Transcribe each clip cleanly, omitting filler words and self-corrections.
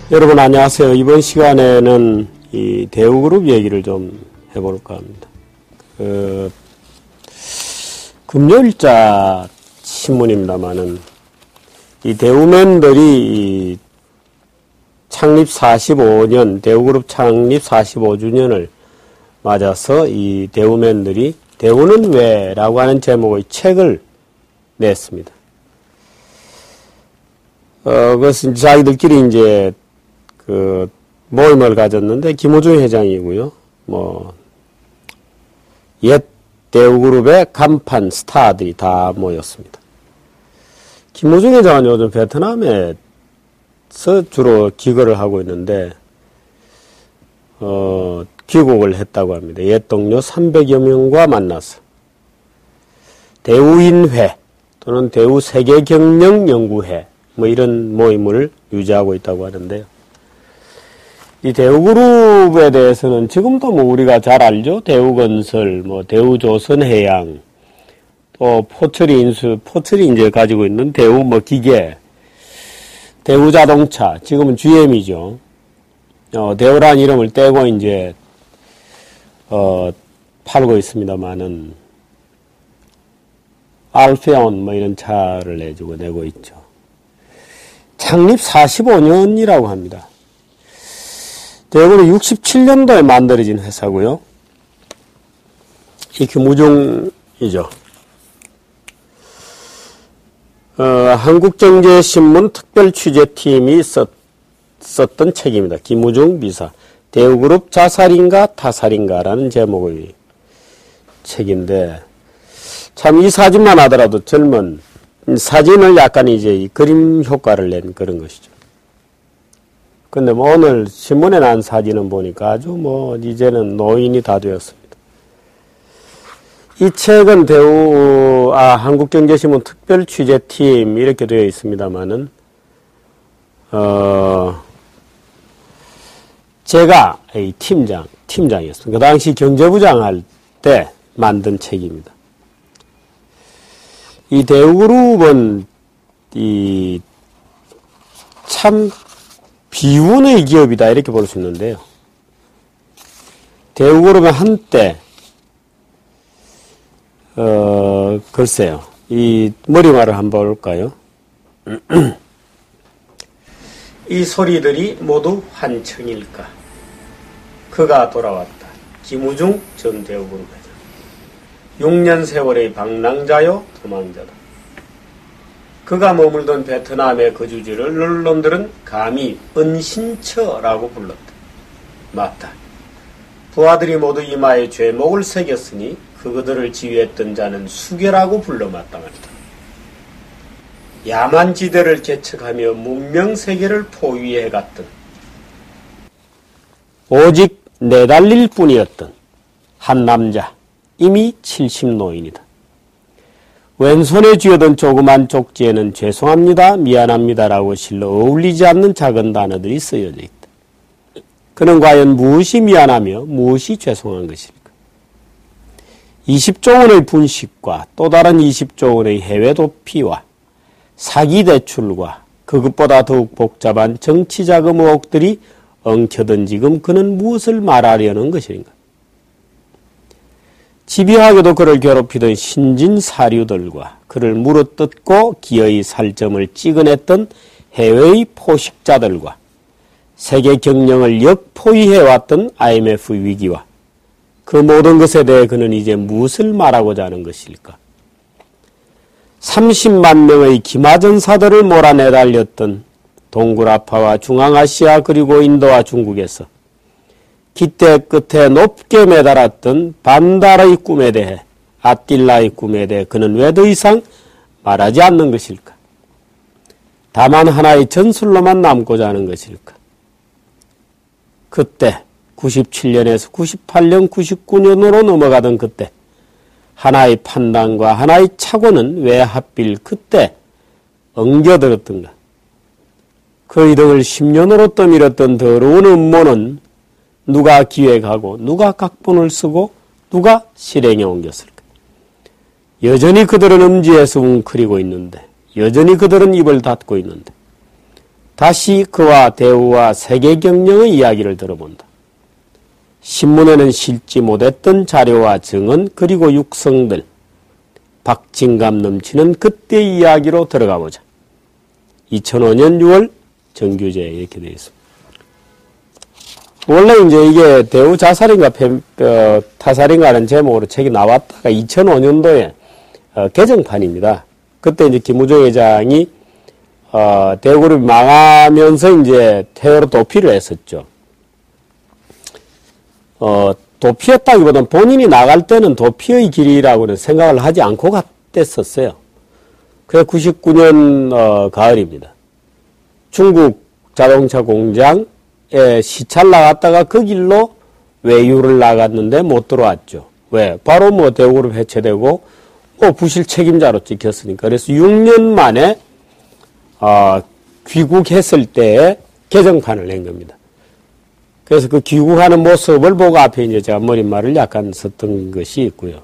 여러분 안녕하세요. 이번 시간에는 이 대우그룹 얘기를 좀 해볼까 합니다. 금요일자 신문입니다만은 이 대우맨들이 창립 45년, 대우그룹 창립 45주년을 맞아서 이 대우맨들이 대우는 왜? 라고 하는 제목의 책을 냈습니다. 그것은 자기들끼리 이제 모임을 가졌는데, 김호중 회장이고요. 옛 대우그룹의 간판 스타들이 다 모였습니다. 김호중 회장은 요즘 베트남에서 주로 기거를 하고 있는데, 귀국을 했다고 합니다. 옛 동료 300여 명과 만나서 대우인회 또는 대우세계경영연구회 이런 모임을 유지하고 있다고 하는데요. 이 대우그룹에 대해서는 지금도 우리가 잘 알죠. 대우건설, 대우조선해양, 또 포철이 이제 가지고 있는 대우 기계, 대우자동차, 지금은 GM이죠. 대우라는 이름을 떼고 이제 팔고 있습니다만은 알페온 이런 차를 내고 있죠. 창립 45년이라고 합니다. 대우는 67년도에 만들어진 회사고요. 이 김우중이죠. 한국경제신문 특별취재팀이 썼던 책입니다. 김우중 비사. 대우그룹 자살인가 타살인가라는 제목의 책인데, 참 이 사진만 하더라도 젊은 사진을 약간 이제 이 그림 효과를 낸 그런 것이죠. 근데 오늘 신문에 난 사진은 보니까 아주 이제는 노인이 다 되었습니다. 이 책은 한국경제신문 특별취재팀 이렇게 되어 있습니다만은, 제가 이 팀장이었습니다. 그 당시 경제부장 할 때 만든 책입니다. 이 대우그룹은 참 비운의 기업이다 이렇게 볼 수 있는데요. 대우그룹은 한때 글쎄요. 이 머리말을 한번 볼까요? 이 소리들이 모두 환청일까? 그가 돌아왔다. 김우중 전 대우그룹 회장. 6년 세월의 방랑자요 도망자다. 그가 머물던 베트남의 거주지를 언론들은 감히 은신처라고 불렀다. 맞다. 부하들이 모두 이마에 죄목을 새겼으니 그들을 지휘했던 자는 수괴라고 불러 마땅하다. 야만지대를 개척하며 문명세계를 포위해갔던, 오직 내달릴 뿐이었던 한 남자, 이미 70노인이다. 왼손에 쥐어든 조그만 쪽지에는 죄송합니다, 미안합니다라고 실로 어울리지 않는 작은 단어들이 쓰여져 있다. 그는 과연 무엇이 미안하며 무엇이 죄송한 것일까? 20조 원의 분식과 또 다른 20조 원의 해외 도피와 사기 대출과 그것보다 더욱 복잡한 정치자금 의혹들이 엉켜든 지금 그는 무엇을 말하려는 것인가? 집요하게도 그를 괴롭히던 신진사류들과 그를 물어뜯고 기어이 살점을 찍어냈던 해외의 포식자들과 세계 경영을 역포위해왔던 IMF 위기와 그 모든 것에 대해 그는 이제 무엇을 말하고자 하는 것일까? 30만 명의 기마전사들을 몰아내달렸던 동굴아파와 중앙아시아 그리고 인도와 중국에서 기대 끝에 높게 매달았던 반달의 꿈에 대해, 아틸라의 꿈에 대해 그는 왜 더 이상 말하지 않는 것일까? 다만 하나의 전술로만 남고자 하는 것일까? 그때 97년에서 98년, 99년으로 넘어가던 그때 하나의 판단과 하나의 착오는 왜 하필 그때 엉겨들었던가? 그 이득을 10년으로 떠밀었던 더러운 음모는 누가 기획하고 누가 각본을 쓰고 누가 실행에 옮겼을까? 여전히 그들은 음지에서 웅크리고 있는데, 여전히 그들은 입을 닫고 있는데, 다시 그와 대우와 세계 경영의 이야기를 들어본다. 신문에는 실지 못했던 자료와 증언 그리고 육성들, 박진감 넘치는 그때의 이야기로 들어가 보자. 2005년 6월 정규제에 이렇게 되어 있습니다. 원래 이제 이게 대우 자살인가 타살인가 하는 제목으로 책이 나왔다가 2005년도에 개정판입니다. 그때 이제 김우중 회장이 대우그룹이 망하면서 이제 퇴어로 도피를 했었죠. 도피했다기보다는 본인이 나갈 때는 도피의 길이라고는 생각을 하지 않고 갔댔었어요. 그게 99년 가을입니다. 중국 자동차 공장에 시찰 나갔다가 그 길로 외유를 나갔는데 못 들어왔죠. 왜? 바로 뭐 대우그룹 해체되고 부실 책임자로 찍혔으니까. 그래서 6년 만에 귀국했을 때에 개정판을 낸 겁니다. 그래서 그 귀국하는 모습을 보고 앞에 이제 제가 머릿말을 약간 썼던 것이 있고요.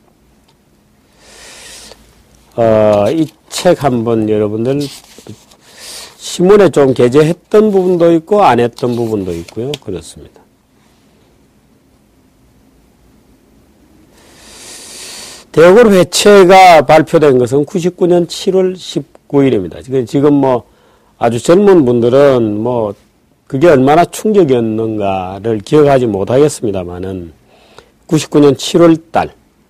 이 책 한번 여러분들 신문에 좀 게재했던 부분도 있고 안 했던 부분도 있고요. 그렇습니다. 대우그룹 해체가 발표된 것은 99년 7월 19일입니다. 지금 뭐 아주 젊은 분들은 뭐 그게 얼마나 충격이었는가를 기억하지 못하겠습니다만은 99년 7월 달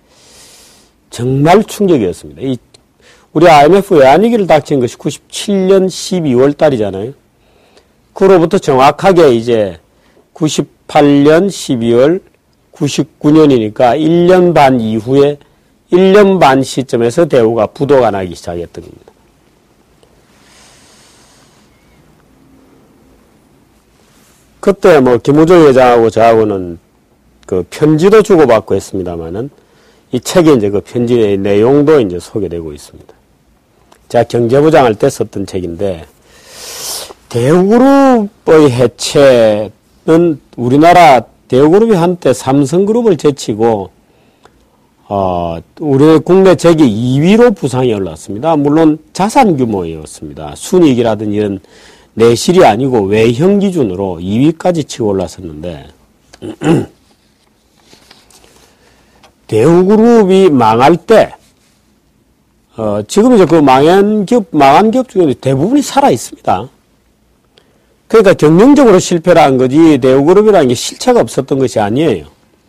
정말 충격이었습니다. 우리 IMF 외환위기를 닥친 것이 97년 12월 달이잖아요. 그로부터 정확하게 이제 98년 12월 99년이니까 1년 반 이후에 1년 반 시점에서 대우가 부도가 나기 시작했던 겁니다. 그때 뭐 김우중 회장하고 저하고는 그 편지도 주고받고 했습니다만은 이 책에 이제 그 편지의 내용도 이제 소개되고 있습니다. 제가 경제부장 할 때 썼던 책인데 대우그룹의 해체는 우리나라 대우그룹이 한때 삼성그룹을 제치고 우리 국내 재계 2위로 부상이 올랐습니다. 물론 자산 규모였습니다. 순이익이라든 이런 내실이 아니고 외형 기준으로 2위까지 치고 올랐었는데 대우그룹이 망할 때 지금 이제 그 망한 기업 중에 대부분이 살아 있습니다. 그러니까 경영적으로 실패를 한 거지 대우그룹이라는 게 실체가 없었던 것이 아니에요.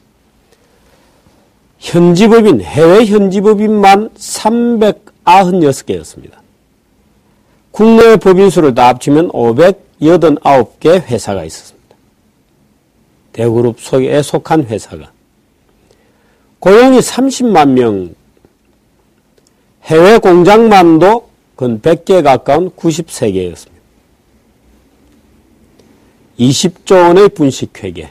현지법인, 해외 현지법인만 396개였습니다. 국내 법인수를 다 합치면 589개 회사가 있었습니다. 대우그룹 속에 속한 회사가. 고용이 30만 명, 해외 공장만도 근 100개 가까운 93개였습니다. 20조 원의 분식회계.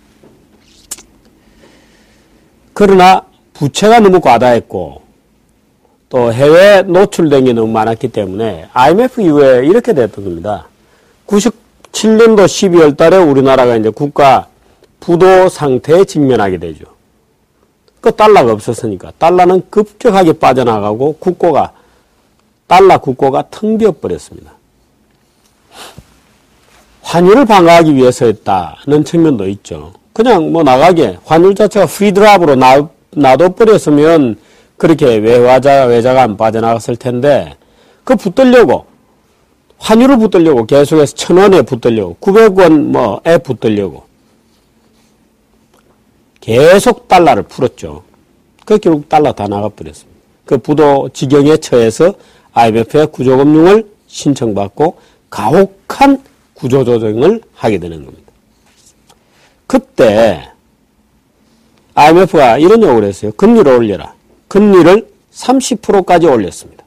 그러나 부채가 너무 과다했고 또 해외 노출된 게 너무 많았기 때문에 IMF 이후에 이렇게 됐던 겁니다. 97년도 12월 달에 우리나라가 이제 국가 부도 상태에 직면하게 되죠. 그 달러가 없었으니까 달러는 급격하게 빠져나가고 달러 국고가 텅 비어버렸습니다. 환율을 방어하기 위해서였다는 측면도 있죠. 그냥 뭐 나가게 환율 자체가 프리드랍으로 놔둬버렸으면 그렇게 외자가 안 빠져나갔을 텐데 그 붙들려고 환율을 붙들려고 계속해서 1,000원에 붙들려고 900원 에 붙들려고 계속 달러를 풀었죠. 그 결국 달러 다 나가버렸습니다. 그 부도 지경에 처해서 IMF의 구조금융을 신청받고 가혹한 구조조정을 하게 되는 겁니다. 그때 IMF가 이런 요구를 했어요. 금리를 올려라. 금리를 30%까지 올렸습니다.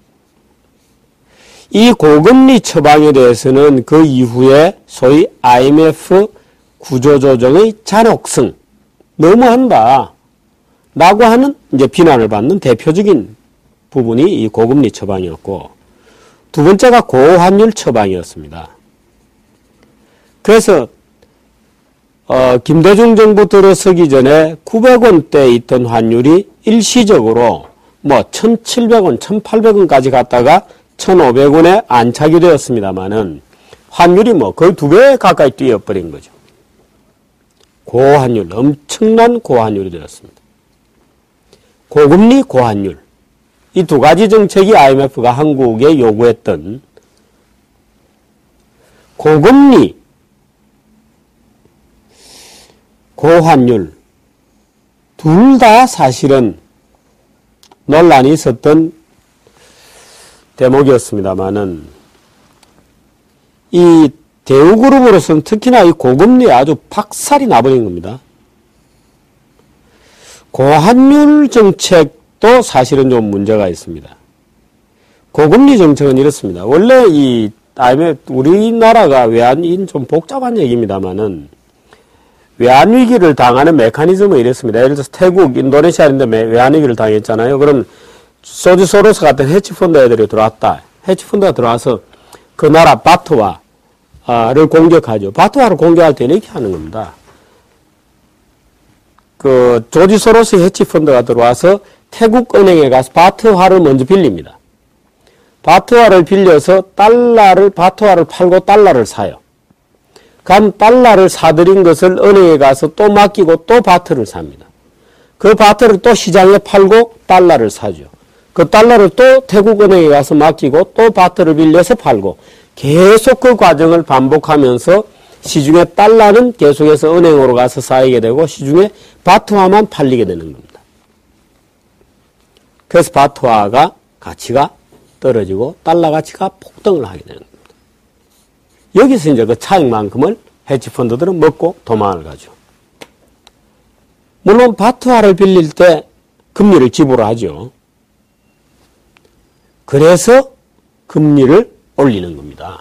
이 고금리 처방에 대해서는 그 이후에 소위 IMF 구조조정의 잔혹성, 너무한다 라고 하는 이제 비난을 받는 대표적인 부분이 이 고금리 처방이었고, 두 번째가 고환율 처방이었습니다. 그래서 김대중 정부 들어서기 전에 900원대에 있던 환율이 일시적으로 1,700원, 1,800원까지 갔다가 1,500원에 안착이 되었습니다만은 환율이 뭐 거의 2배 가까이 뛰어버린 거죠. 고환율, 엄청난 고환율이 되었습니다. 고금리, 고환율. 이 두 가지 정책이 IMF가 한국에 요구했던 고금리, 고환율 둘 다 사실은 논란이 있었던 대목이었습니다만은 이 대우그룹으로서는 특히나 이 고금리에 아주 박살이 나버린 겁니다. 고환율 정책도 사실은 좀 문제가 있습니다. 고금리 정책은 이렇습니다. 원래 이 IMF, 우리나라가 외환위기는 좀 복잡한 얘기입니다만은 외환위기를 당하는 메커니즘은 이렇습니다. 예를 들어서 태국, 인도네시아 이런 데 외환위기를 당했잖아요. 그럼 조지 소로스 같은 헤지펀드 애들이 들어왔다. 헤지펀드가 들어와서 그 나라 바트화를 공격하죠. 바트화를 공격할 때는 이렇게 하는 겁니다. 그 조지 소로스 헤지펀드가 들어와서 태국 은행에 가서 바트화를 먼저 빌립니다. 바트화를 빌려서 바트화를 팔고 달러를 사요. 그럼 달러를 사들인 것을 은행에 가서 또 맡기고 또 바트를 삽니다. 그 바트를 또 시장에 팔고 달러를 사죠. 그 달러를 또 태국 은행에 가서 맡기고 또 바트를 빌려서 팔고 계속 그 과정을 반복하면서 시중에 달러는 계속해서 은행으로 가서 쌓이게 되고 시중에 바트화만 팔리게 되는 겁니다. 그래서 바트화가 가치가 떨어지고 달러 가치가 폭등을 하게 되는 겁니다. 여기서 이제 그 차익만큼을 헤지펀드들은 먹고 도망을 가죠. 물론 바트화를 빌릴 때 금리를 지불하죠. 그래서 금리를 올리는 겁니다.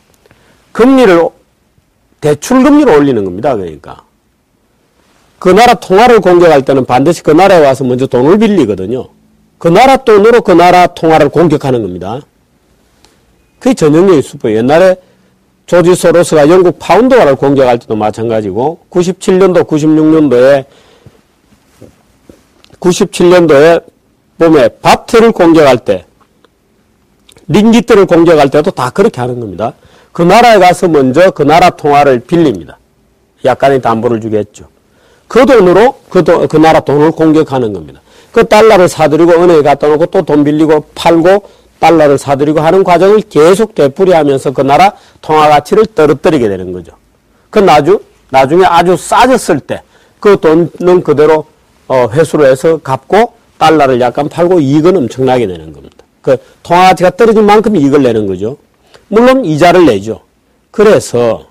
대출금리를 올리는 겁니다. 그러니까. 그 나라 통화를 공격할 때는 반드시 그 나라에 와서 먼저 돈을 빌리거든요. 그 나라 돈으로 그 나라 통화를 공격하는 겁니다. 그게 전형적인 수법이에요. 옛날에 조지 소로스가 영국 파운드화를 공격할 때도 마찬가지고 97년도에 봄에 바트를 공격할 때 링기트를 공격할 때도 다 그렇게 하는 겁니다. 그 나라에 가서 먼저 그 나라 통화를 빌립니다. 약간의 담보를 주겠죠. 그 돈으로 그 나라 돈을 공격하는 겁니다. 그 달러를 사들이고 은행에 갖다 놓고 또 돈 빌리고 팔고 달러를 사들이고 하는 과정을 계속 되풀이하면서 그 나라 통화 가치를 떨어뜨리게 되는 거죠. 그 나중에 아주 싸졌을 때 그 돈은 그대로 회수로 해서 갚고 달러를 약간 팔고 이익은 엄청나게 내는 겁니다. 그 통화 가치가 떨어진 만큼 이익을 내는 거죠. 물론 이자를 내죠. 그래서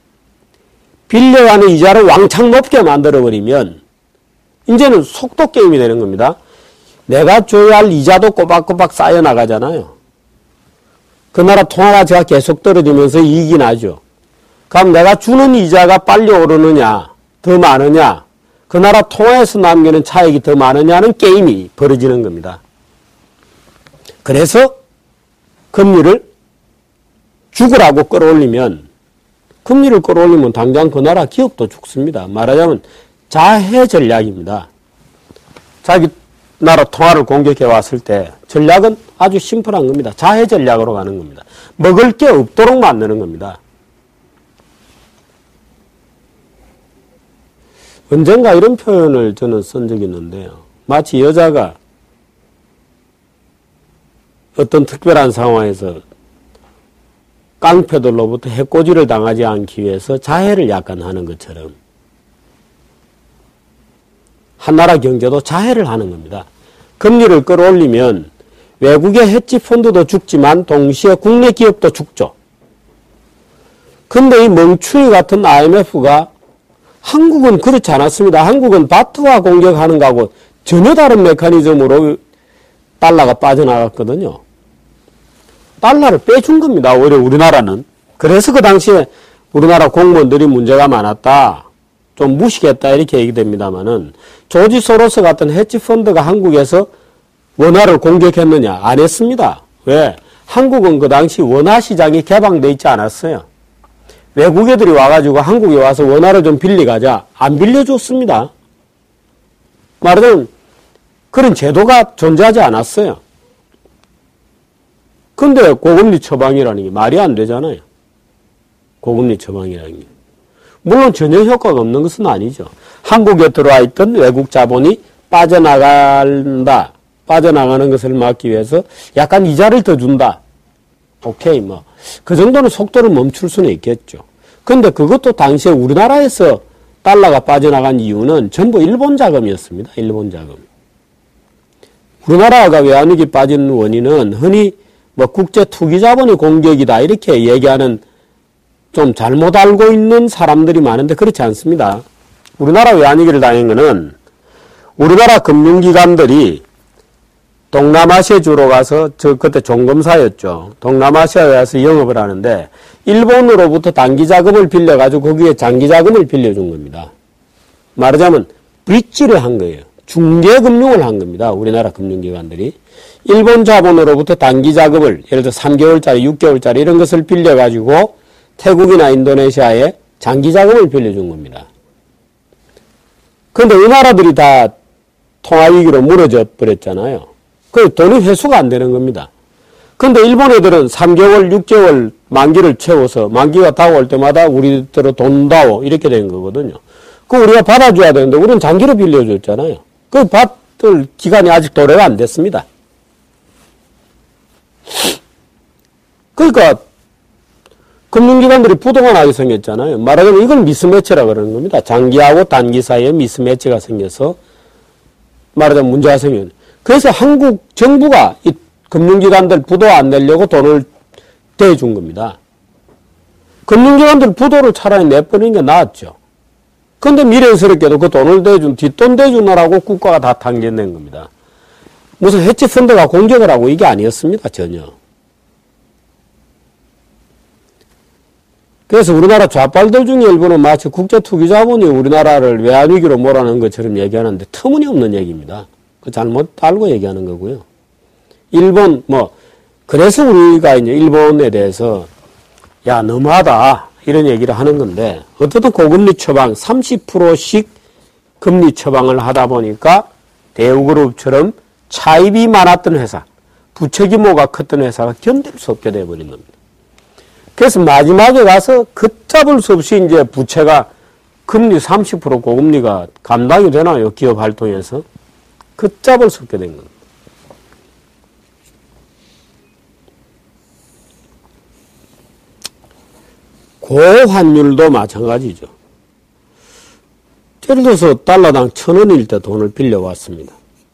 빌려가는 이자를 왕창 높게 만들어버리면 이제는 속도 게임이 되는 겁니다. 내가 줘야 할 이자도 꼬박꼬박 쌓여 나가잖아요. 그 나라 통화 가치가 계속 떨어지면서 이익이 나죠. 그럼 내가 주는 이자가 빨리 오르느냐, 더 많으냐, 그 나라 통화에서 남기는 차익이 더 많으냐는 게임이 벌어지는 겁니다. 그래서 금리를 죽으라고 끌어올리면, 금리를 끌어올리면 당장 그 나라 기업도 죽습니다. 말하자면 자해 전략입니다. 자기 나라 통화를 공격해 왔을 때 전략은 아주 심플한 겁니다. 자해 전략으로 가는 겁니다. 먹을 게 없도록 만드는 겁니다. 언젠가 이런 표현을 저는 쓴 적이 있는데요. 마치 여자가 어떤 특별한 상황에서 깡패들로부터 해코지를 당하지 않기 위해서 자해를 약간 하는 것처럼 한 나라 경제도 자해를 하는 겁니다. 금리를 끌어올리면 외국의 헤지펀드도 죽지만 동시에 국내 기업도 죽죠. 근데 이 멍충이 같은 IMF가 한국은 그렇지 않았습니다. 한국은 바트화 공격하는 거하고 전혀 다른 메커니즘으로 달러가 빠져나갔거든요. 달러를 빼준 겁니다. 오히려 우리나라는. 그래서 그 당시에 우리나라 공무원들이 문제가 많았다. 좀 무식했다 이렇게 얘기됩니다만은 조지 소로스 같은 헤지펀드가 한국에서 원화를 공격했느냐? 안 했습니다. 왜? 한국은 그 당시 원화 시장이 개방되어 있지 않았어요. 외국 애들이 와가지고 한국에 와서 원화를 좀 빌려가자. 안 빌려줬습니다. 말하자면 그런 제도가 존재하지 않았어요. 근데 고금리 처방이라는 게 말이 안 되잖아요. 고금리 처방이라는 게. 물론 전혀 효과가 없는 것은 아니죠. 한국에 들어와 있던 외국 자본이 빠져나가는 것을 막기 위해서 약간 이자를 더 준다. 오케이, 뭐. 그 정도는 속도를 멈출 수는 있겠죠. 근데 그것도 당시에 우리나라에서 달러가 빠져나간 이유는 전부 일본 자금이었습니다. 일본 자금. 우리나라가 외환위기 빠진 원인은 흔히 뭐 국제 투기 자본의 공격이다 이렇게 얘기하는 좀 잘못 알고 있는 사람들이 많은데 그렇지 않습니다. 우리나라 외환위기를 당한 것은 우리나라 금융기관들이 동남아시아 주로 가서 그때 종검사였죠. 동남아시아에 가서 영업을 하는데 일본으로부터 단기자금을 빌려가지고 거기에 장기자금을 빌려준 겁니다. 말하자면 브릿지를 한 거예요. 중개금융을 한 겁니다. 우리나라 금융기관들이. 일본 자본으로부터 단기자금을 예를 들어 3개월짜리, 6개월짜리 이런 것을 빌려가지고 태국이나 인도네시아에 장기자금을 빌려준 겁니다. 그런데 이 나라들이 다 통화위기로 무너져 버렸잖아요. 그 돈이 회수가 안 되는 겁니다. 그런데 일본 애들은 3개월, 6개월 만기를 채워서 만기가 다가올 때마다 우리들로 돈 다오 이렇게 된 거거든요. 그 우리가 받아줘야 되는데 우리는 장기로 빌려줬잖아요. 그 받을 기간이 아직 도래가 안 됐습니다. 그러니까 금융기관들이 부도가 생겼잖아요. 말하자면 이걸 미스매치라 그러는 겁니다. 장기하고 단기 사이에 미스매치가 생겨서 말하자면 문제가 생겨요. 그래서 한국 정부가 이 금융기관들 부도 안 내려고 돈을 대준 겁니다. 금융기관들 부도를 차라리 내버리는 게 나았죠. 그런데 미래스럽게도 그 돈을 뒷돈 대주느라고 국가가 다 탄견된 겁니다. 무슨 해치펀드가 공격을 하고 이게 아니었습니다. 전혀. 그래서 우리나라 좌빨들 중에 일부는 마치 국제투기자본이 우리나라를 외환위기로 몰아넣은 것처럼 얘기하는데 터무니없는 얘기입니다. 그 잘못 알고 얘기하는 거고요. 일본, 그래서 우리가 이제 일본에 대해서, 야, 너무하다. 이런 얘기를 하는 건데, 어떻든 고금리 처방, 30%씩 금리 처방을 하다 보니까 대우그룹처럼 차입이 많았던 회사, 부채 규모가 컸던 회사가 견딜 수 없게 돼버린 겁니다. 그래서 마지막에 가서 걷잡을 수 없이 이제 부채가 금리 30% 고금리가 감당이 되나요? 기업 활동에서. 걷잡을 수 없게 된 겁니다. 고환율도 마찬가지죠. 예를 들어서 달러당 1,000원일 때 돈을 빌려왔습니다.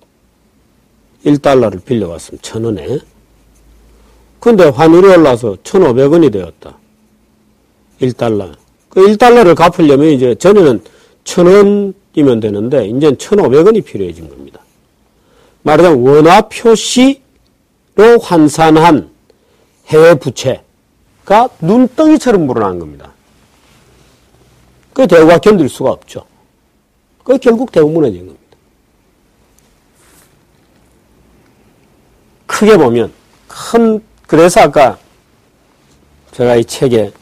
1달러를 빌려왔습니다. 1,000원에. 근데 환율이 올라서 1,500원이 되었다. 1달러. 그 1달러를 갚으려면 이제 전에는 1,000원이면 되는데 이제는 1,500원이 필요해진 겁니다. 말하자면 원화 표시로 환산한 해외 부채가 눈덩이처럼 불어난 겁니다. 그 대우가 견딜 수가 없죠. 그 결국 대우 무너진 겁니다. 크게 보면 그래서 아까 제가 이 책에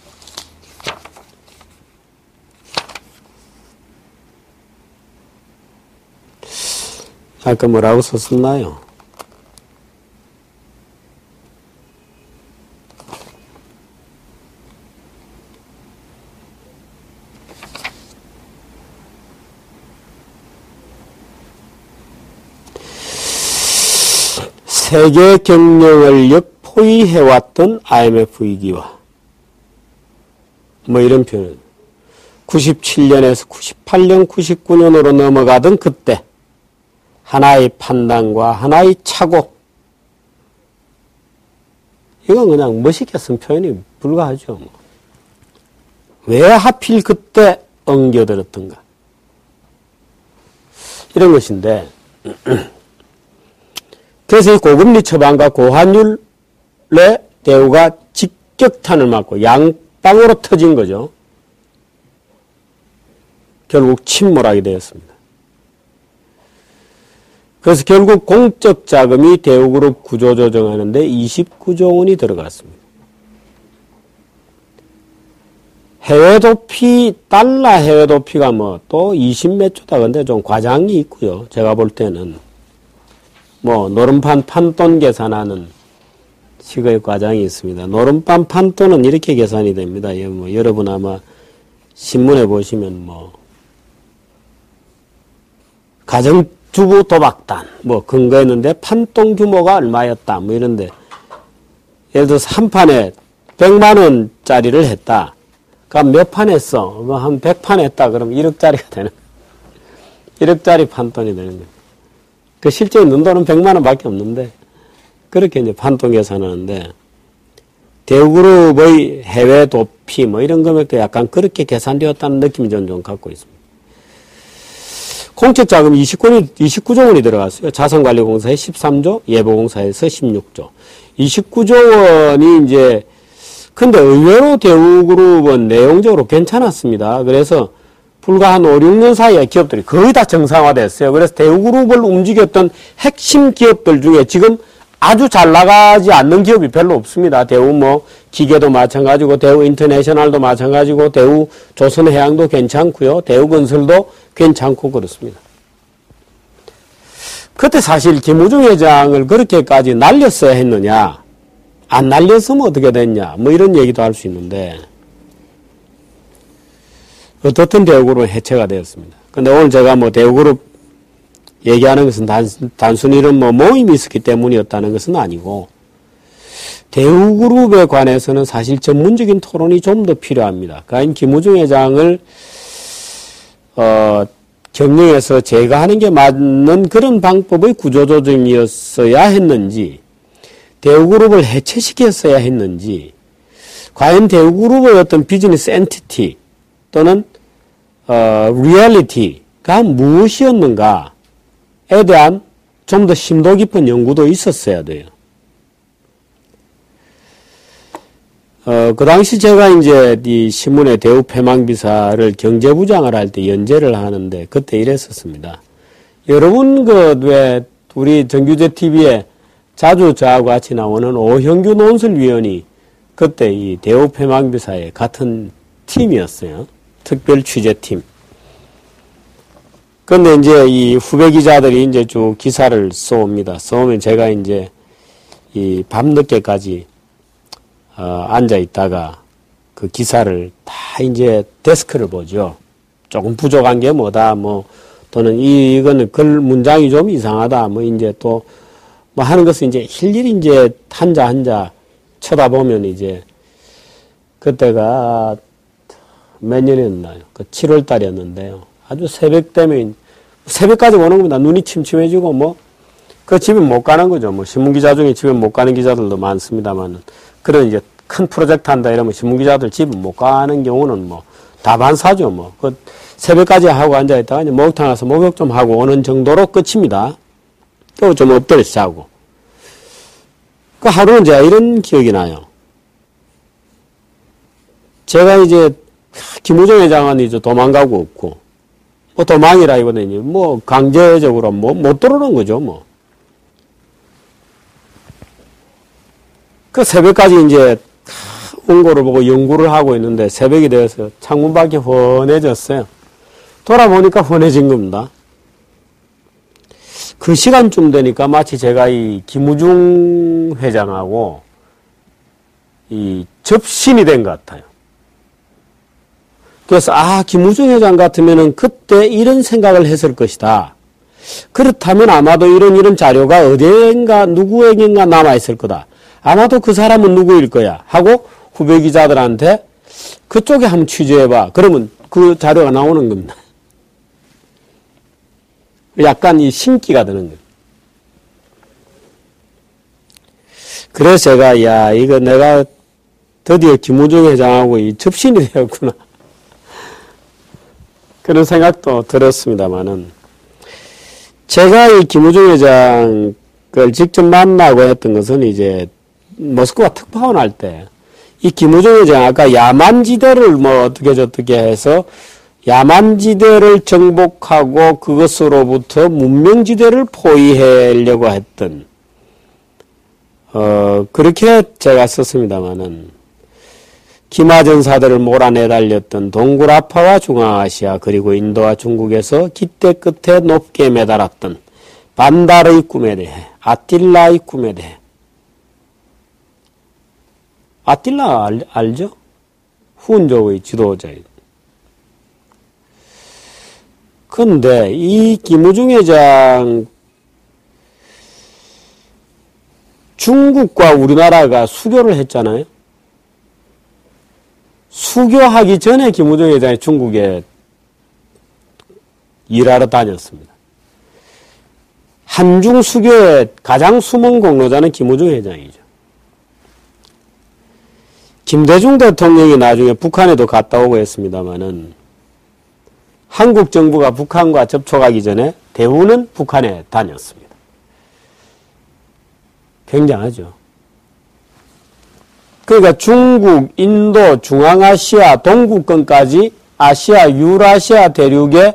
아까 뭐라고 썼었나요? 세계 경영을 역포위해왔던 IMF 위기와 이런 표현. 97년에서 98년, 99년으로 넘어가던 그때 하나의 판단과 하나의 착오. 이건 그냥 멋있게 쓴 표현이 불가하죠. 왜 하필 그때 엉겨들었던가. 이런 것인데 그래서 이 고금리 처방과 고환율의 대우가 직격탄을 맞고 양방으로 터진 거죠. 결국 침몰하게 되었습니다. 그래서 결국 공적 자금이 대우그룹 구조 조정하는데 29조 원이 들어갔습니다. 해외 도피, 달러 해외 도피가 또 20몇 조다. 근데 좀 과장이 있고요. 제가 볼 때는 노름판 판돈 계산하는 식의 과장이 있습니다. 노름밤 판돈은 이렇게 계산이 됩니다. 뭐 여러분 아마 신문에 보시면 뭐 가정주부 도박단 뭐 근거했는데 판돈 규모가 얼마였다 뭐 이런데 예를 들어서 한 판에 100만 원짜리를 했다. 그럼 몇 판 했어? 한 100판 했다. 그럼 1억짜리가 되는 1억짜리 판돈이 되는 거예요. 그 실제 있는 돈은 100만 원밖에 없는데 그렇게 이제 판돈 계산하는데 대우그룹의 해외 도피 뭐 이런 금액도 약간 그렇게 계산되었다는 느낌이 저는 좀 갖고 있습니다. 공적자금 29조 원이 들어갔어요. 자산관리공사에 13조, 예보공사에서 16조. 29조 원이 이제 근데 의외로 대우그룹은 내용적으로 괜찮았습니다. 그래서 불과 한 5, 6년 사이에 기업들이 거의 다 정상화됐어요. 그래서 대우그룹을 움직였던 핵심 기업들 중에 지금 아주 잘 나가지 않는 기업이 별로 없습니다. 대우 뭐 기계도 마찬가지고 대우 인터내셔널도 마찬가지고 대우 조선해양도 괜찮고요. 대우건설도 괜찮고 그렇습니다. 그때 사실 김우중 회장을 그렇게까지 날렸어야 했느냐 안 날렸으면 어떻게 됐냐 뭐 이런 얘기도 할 수 있는데 어떻든 대우그룹은 해체가 되었습니다. 근데 오늘 제가 뭐 대우그룹 얘기하는 것은 단순히 이런 뭐 모임이 있었기 때문이었다는 것은 아니고 대우그룹에 관해서는 사실 전문적인 토론이 좀 더 필요합니다. 그러니까 김우중 회장을 경영에서 제거하는 게 맞는 그런 방법의 구조조정이었어야 했는지 대우그룹을 해체시켰어야 했는지 과연 대우그룹의 어떤 비즈니스 엔티티 또는 리얼리티가 무엇이었는가에 대한 좀 더 심도 깊은 연구도 있었어야 돼요. 그 당시 제가 이제 이 신문에 대우 폐망비사를 경제부장을 할 때 연재를 하는데 그때 이랬었습니다. 여러분 왜 우리 정규제 TV에 자주 저하고 같이 나오는 오형규 논술위원이 그때 이 대우 폐망비사의 같은 팀이었어요. 특별 취재팀. 근데 이제 이 후배 기자들이 이제 쭉 기사를 써옵니다. 써오면 제가 이제 이 밤늦게까지 앉아 있다가 그 기사를 다 이제 데스크를 보죠. 조금 부족한 게 뭐다, 뭐, 또는 이거는 글 문장이 좀 이상하다, 뭐, 이제 또, 뭐 하는 것은 이제 일일이 이제 한자 쳐다보면 이제, 그때가 몇 년이었나요? 그 7월 달이었는데요. 아주 새벽 되면, 새벽까지 오는 겁니다. 눈이 침침해지고 뭐, 그 집에 못 가는 거죠. 뭐, 신문기자 중에 집에 못 가는 기자들도 많습니다만, 그런 이제 큰 프로젝트 한다 이러면 신문기자들 집에 못 가는 경우는 뭐, 다반사죠. 뭐, 그 새벽까지 하고 앉아있다가 이제 목욕탕 가서 목욕 좀 하고 오는 정도로 끝입니다. 또 좀 엎드려 자고. 그 하루는 제가 이런 기억이 나요. 제가 이제, 김우중 회장은 이제 도망가고 없고, 뭐 도망이라기보다는 뭐 강제적으로 뭐 못 들어오는 거죠, 뭐. 그 새벽까지 이제 원고를 보고 연구를 하고 있는데 새벽이 되어서 창문 밖이 훤해졌어요. 돌아보니까 훤해진 겁니다. 그 시간쯤 되니까 마치 제가 이 김우중 회장하고 이 접신이 된 것 같아요. 그래서 김우중 회장 같으면은 그때 이런 생각을 했을 것이다. 그렇다면 아마도 이런 자료가 어디엔가 누구에게인가 남아있을 거다. 아마도 그 사람은 누구일 거야 하고 후배 기자들한테 그쪽에 한번 취재해봐. 그러면 그 자료가 나오는 겁니다. 약간 이 신기가 드는 거예요. 그래서 제가 이거 내가 드디어 김우중 회장하고 이 접신이 되었구나. 그런 생각도 들었습니다만은 제가 이 김우중 회장을 직접 만나고 했던 것은 이제 모스크바 특파원 할 때 이 김우중 회장 아까 야만지대를 뭐 어떻게 해서 야만지대를 정복하고 그것으로부터 문명지대를 포위하려고 했던 그렇게 제가 썼습니다마는 기마전사들을 몰아내달렸던 동굴아파와 중앙아시아 그리고 인도와 중국에서 기대 끝에 높게 매달았던 반달의 꿈에 대해 아틸라의 꿈에 대해 아틸라 알죠? 후은족의 지도자예요. 그런데 이 김우중 회장 중국과 우리나라가 수교를 했잖아요. 수교하기 전에 김우중 회장이 중국에 일하러 다녔습니다. 한중 수교의 가장 숨은 공로자는 김우중 회장이죠. 김대중 대통령이 나중에 북한에도 갔다 오고 했습니다마는 한국 정부가 북한과 접촉하기 전에 대우는 북한에 다녔습니다. 굉장하죠. 그러니까 중국, 인도, 중앙아시아, 동구권까지 아시아, 유라시아 대륙의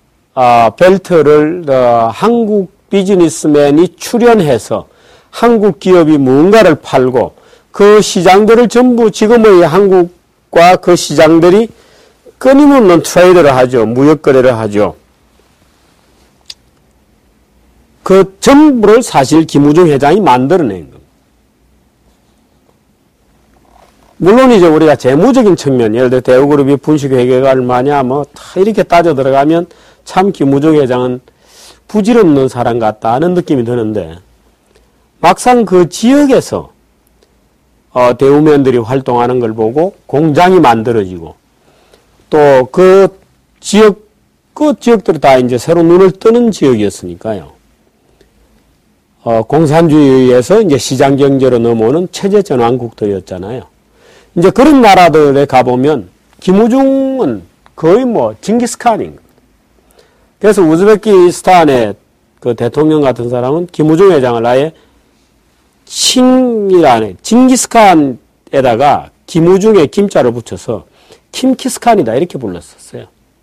벨트를 한국 비즈니스맨이 출연해서 한국 기업이 무언가를 팔고 그 시장들을 전부 지금의 한국과 그 시장들이 끊임없는 트레이드를 하죠. 무역 거래를 하죠. 그 전부를 사실 김우중 회장이 만들어낸 겁니다. 물론 이제 우리가 재무적인 측면, 예를 들어 대우그룹이 분식회계가 얼마냐, 뭐 다 이렇게 따져 들어가면 참 김우중 회장은 부질없는 사람 같다 하는 느낌이 드는데 막상 그 지역에서 대우맨들이 활동하는 걸 보고 공장이 만들어지고 또 그 지역들이 다 이제 새로 눈을 뜨는 지역이었으니까요. 공산주의에서 이제 시장 경제로 넘어오는 체제 전환국들이었잖아요. 이제 그런 나라들에 가보면 김우중은 거의 뭐 징기스칸인 겁니다. 그래서 우즈베키스탄의 그 대통령 같은 사람은 김우중 회장을 아예 징기스칸에다가 김우중에 김자를 붙여서 킴키스칸이다 이렇게 불렀었어요.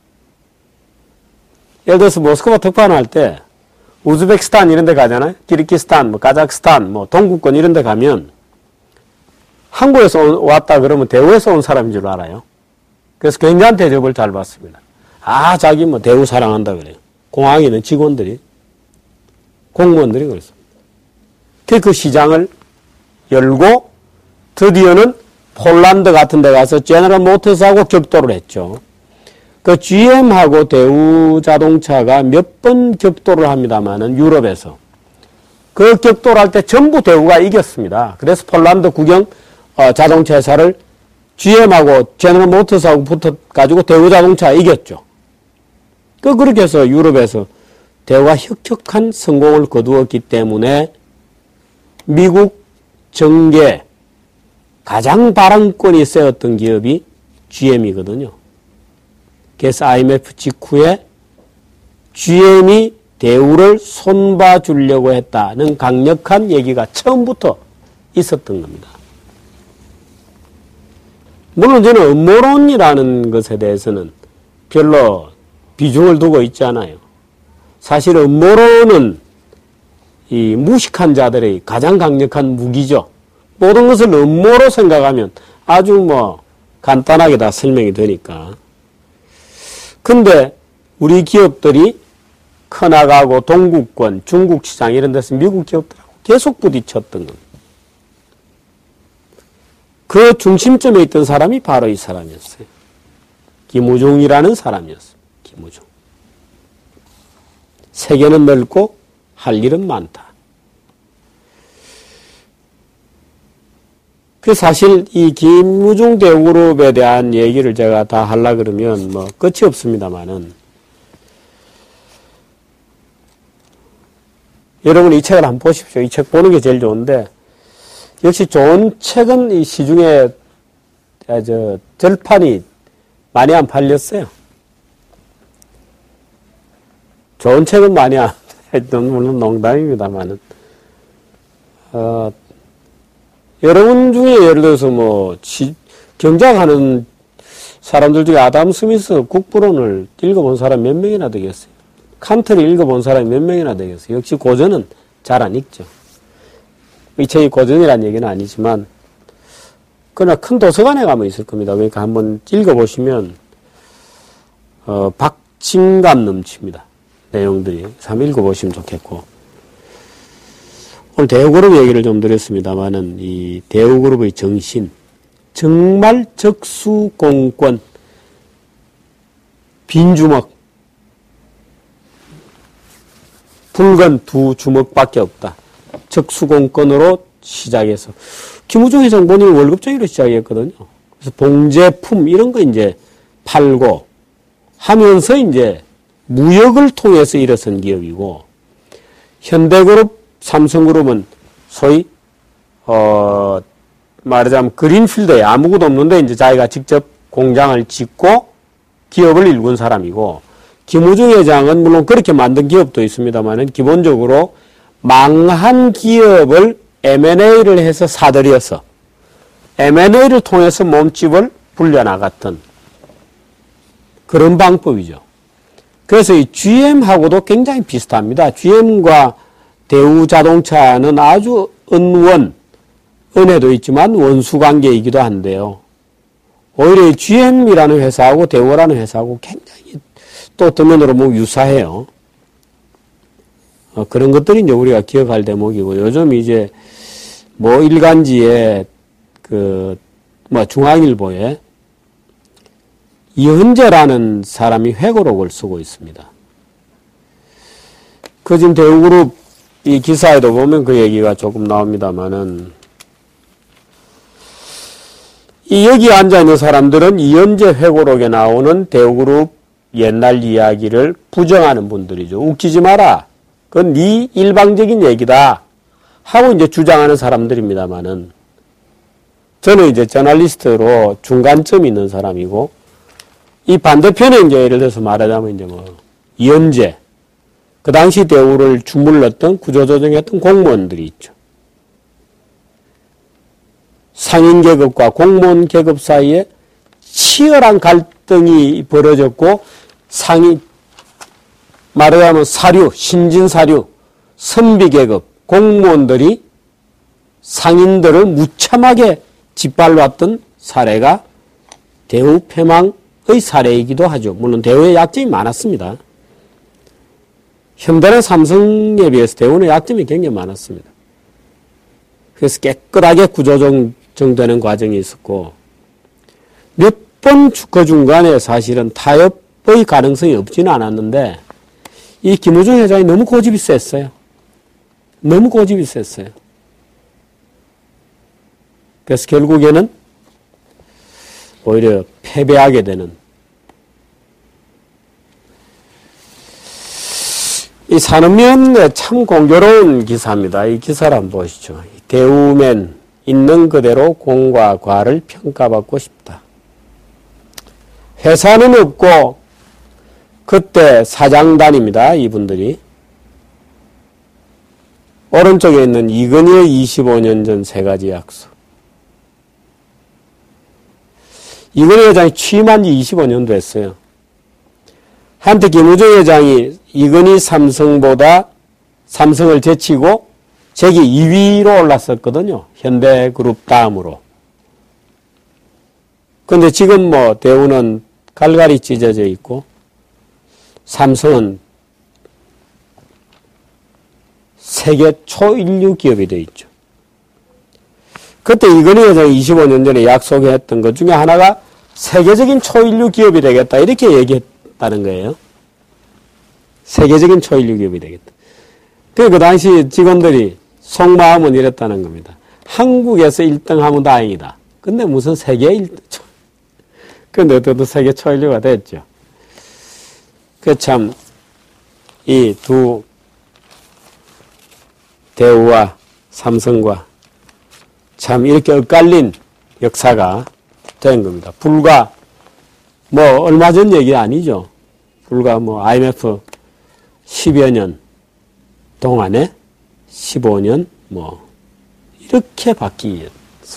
예를 들어서 모스크바 특파원할 때 우즈베키스탄 이런 데 가잖아요. 키르기스탄, 뭐 카자흐스탄, 뭐 동구권 이런 데 가면 한국에서 왔다 그러면 대우에서 온 사람인 줄 알아요. 그래서 굉장한 대접을 잘 받습니다. 아, 자기 뭐 대우 사랑한다 그래요. 공항에 있는 직원들이, 공무원들이 그랬습니다. 그 시장을 열고 드디어는 폴란드 같은 데 가서 제너럴 모터스하고 격돌을 했죠. 그 GM하고 대우 자동차가 몇 번 격돌을 합니다만은 유럽에서 그 격돌할 때 전부 대우가 이겼습니다. 그래서 폴란드 국영 자동차 회사를 GM하고 제너럴 모터스하고 붙어가지고 대우 자동차 이겼죠. 그렇게 해서 유럽에서 대우가 혁혁한 성공을 거두었기 때문에 미국 정계 가장 발언권이 세웠던 기업이 GM이거든요. 그래서 IMF 직후에 GM이 대우를 손봐 주려고 했다는 강력한 얘기가 처음부터 있었던 겁니다. 물론 저는 음모론이라는 것에 대해서는 별로 비중을 두고 있지 않아요. 사실 음모론은 이 무식한 자들의 가장 강력한 무기죠. 모든 것을 음모로 생각하면 아주 뭐 간단하게 다 설명이 되니까. 근데 우리 기업들이 커나가고 동구권, 중국 시장 이런 데서 미국 기업들하고 계속 부딪혔던 겁니다. 그 중심점에 있던 사람이 바로 이 사람이었어요. 김우중이라는 사람이었어요. 김우중. 세계는 넓고 할 일은 많다. 그 사실 이 김우중 대우그룹에 대한 얘기를 제가 다 하려고 그러면 뭐 끝이 없습니다만은 여러분 이 책을 한번 보십시오. 이 책 보는 게 제일 좋은데 역시 좋은 책은 이 시중에 절판이 많이 안 팔렸어요. 좋은 책은 많이 안, 물론 농담입니다만은 여러분 중에 예를 들어서 뭐 경작하는 사람들 중에 아담 스미스 국부론을 읽어본 사람 몇 명이나 되겠어요? 칸트를 읽어본 사람이 몇 명이나 되겠어요? 역시 고전은 잘 안 읽죠. 이 책이 고전이라는 얘기는 아니지만 그러나 큰 도서관에 가면 있을 겁니다. 그러니까 한번 읽어보시면 박진감 넘칩니다. 내용들이. 한번 읽어보시면 좋겠고 오늘 대우그룹 얘기를 좀 드렸습니다만은 이 대우그룹의 정신 정말 적수공권, 빈 주먹, 붉은 두 주먹밖에 없다. 적수공권으로 시작해서 김우중 회장 본인이 월급쟁이로 시작했거든요. 그래서 봉제품 이런 거 이제 팔고 하면서 이제 무역을 통해서 일어선 기업이고, 현대그룹, 삼성그룹은 소위 말하자면 그린필드에 아무것도 없는데 이제 자기가 직접 공장을 짓고 기업을 일군 사람이고, 김우중 회장은 물론 그렇게 만든 기업도 있습니다만은 기본적으로 망한 기업을 M&A를 해서 사들여서 M&A를 통해서 몸집을 불려나갔던 그런 방법이죠. 그래서 이 GM하고도 굉장히 비슷합니다. GM과 대우자동차는 아주 은혜도 있지만 원수관계이기도 한데요. 오히려 GM이라는 회사하고 대우라는 회사하고 굉장히 또 어떤면으로 뭐 유사해요. 그런 것들이 이제 우리가 기억할 대목이고, 요즘 이제 뭐 일간지에 중앙일보에 이은재라는 사람이 회고록을 쓰고 있습니다. 그 지금 대우그룹 이 기사에도 보면 그 얘기가 조금 나옵니다만은, 이 여기 앉아있는 사람들은 이은재 회고록에 나오는 대우그룹 옛날 이야기를 부정하는 분들이죠. 웃기지 마라. 그건 네 일방적인 얘기다. 하고 이제 주장하는 사람들입니다만은, 저는 이제 저널리스트로 중간점 있는 사람이고, 이 반대편에 이제 예를 들어서 말하자면 이제 이은재, 그 당시 대우를 주물렀던 구조조정했던 공무원들이 있죠. 상인 계급과 공무원 계급 사이에 치열한 갈등이 벌어졌고, 말하자면 사류, 신진사류, 선비계급, 공무원들이 상인들을 무참하게 짓밟았던 사례가 대우 폐망의 사례이기도 하죠. 물론 대우의 약점이 많았습니다. 현대는 삼성에 비해서 대우는 약점이 굉장히 많았습니다. 그래서 깨끗하게 구조조정되는 과정이 있었고, 몇 번 그 중간에 사실은 타협의 가능성이 없지는 않았는데, 이 김우중 회장이 너무 고집이 셌어요. 너무 고집이 셌어요. 그래서 결국에는 오히려 패배하게 되는, 이 산업면에 참 공교로운 기사입니다. 이 기사를 한번 보시죠. 대우맨 있는 그대로 공과 과를 평가받고 싶다. 회사는 없고 그때 사장단입니다. 이분들이. 오른쪽에 있는 이건희의 25년 전 세 가지 약속. 이건희 회장이 취임한 지 25년 됐어요. 한때 김우중 회장이 이건희 삼성을 제치고 세계 2위로 올랐었거든요. 현대그룹 다음으로. 근데 지금 대우는 갈갈이 찢어져 있고, 삼성은 세계 초인류 기업이 되어 있죠. 그때 이건희 회장이 25년 전에 약속했던 것 중에 하나가 세계적인 초인류 기업이 되겠다. 이렇게 얘기했다는 거예요. 세계적인 초인류 기업이 되겠다. 그 당시 직원들이 속마음은 이랬다는 겁니다. 한국에서 1등 하면 다행이다. 근데 무슨 세계 1등. 근데 또 세계 초인류가 됐죠. 참, 이 두 대우와 삼성과 참 이렇게 엇갈린 역사가 된 겁니다. 불과 얼마 전 얘기 아니죠. 불과 IMF 10여 년 동안에 15년 이렇게 바뀌었어.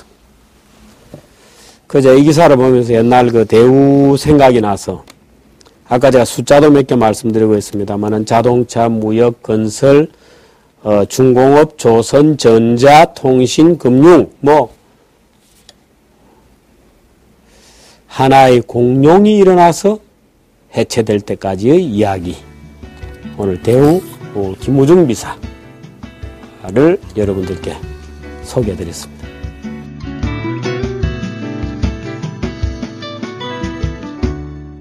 그저 이 기사를 보면서 옛날 그 대우 생각이 나서, 아까 제가 숫자도 몇 개 말씀드리고 있습니다만은 자동차, 무역, 건설, 중공업, 조선, 전자, 통신, 금융, 하나의 공룡이 일어나서 해체될 때까지의 이야기. 오늘 대우 김우중 비사를 여러분들께 소개해드렸습니다.